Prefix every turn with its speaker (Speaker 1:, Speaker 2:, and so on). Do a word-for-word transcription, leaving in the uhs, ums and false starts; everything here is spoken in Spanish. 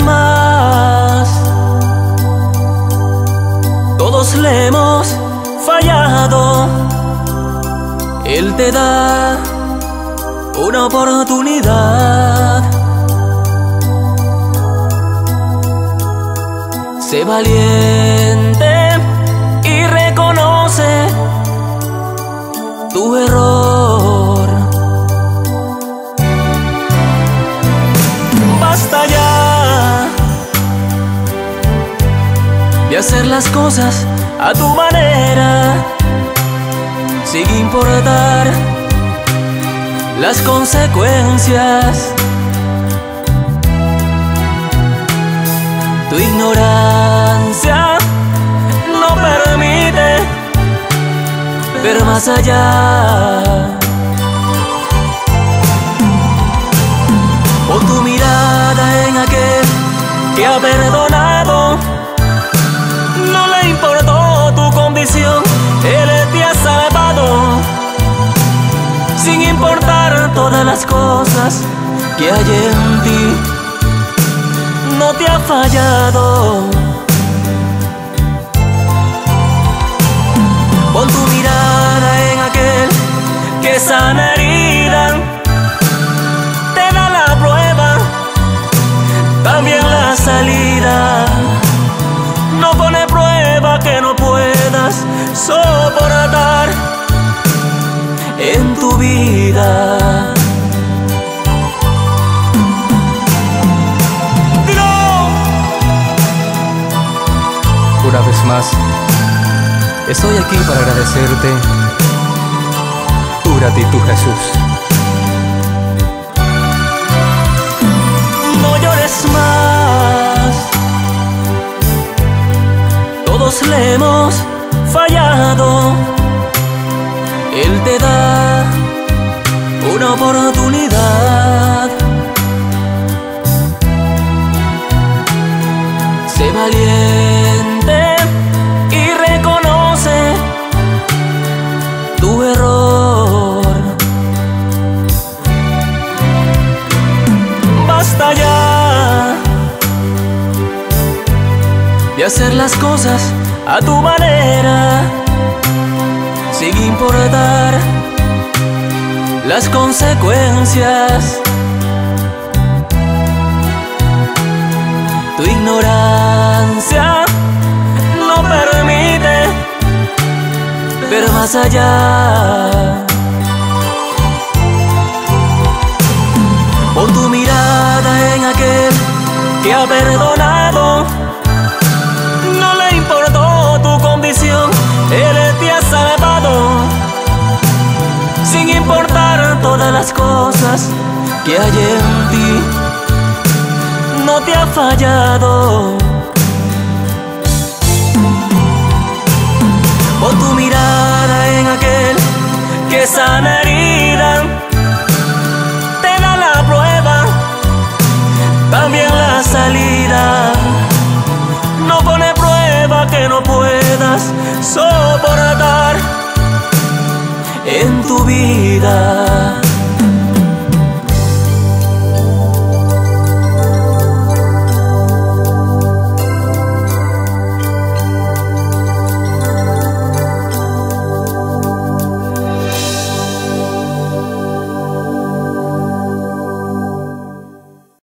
Speaker 1: más. Todos le hemos fallado. Él te da una oportunidad. Sé valiente y reconoce tu error. Basta ya de hacer las cosas a tu manera, sin importar las consecuencias. Tu ignorancia no permite ver más allá. Pon tu mirada en aquel que ha perdonado. No le importó tu condición, Él te ha salvado. Sin importar todas las cosas que hay en ti, no te ha fallado. Pon tu mirada en aquel que sana herida, te da la prueba, también la salida. No pone prueba que no puedas soportar en tu vida.
Speaker 2: Una vez más, estoy aquí para agradecerte tu gratitud, Jesús.
Speaker 1: No llores más. Todos le hemos fallado. Él te da una oportunidad. Sé valiente y reconoce tu error. Basta ya de hacer las cosas a tu manera, sin importar las consecuencias. Tu ignorancia no permite ver más allá. Pon tu mirada en aquel que ha perdonado. No le importó tu condición, Él te ha salvado. Sin importar todas las cosas que hay en ti, no te ha fallado. Pon tu mirada en aquel que sana herida, te da la prueba, también la salida. No pone prueba que no puedas soportar en tu vida.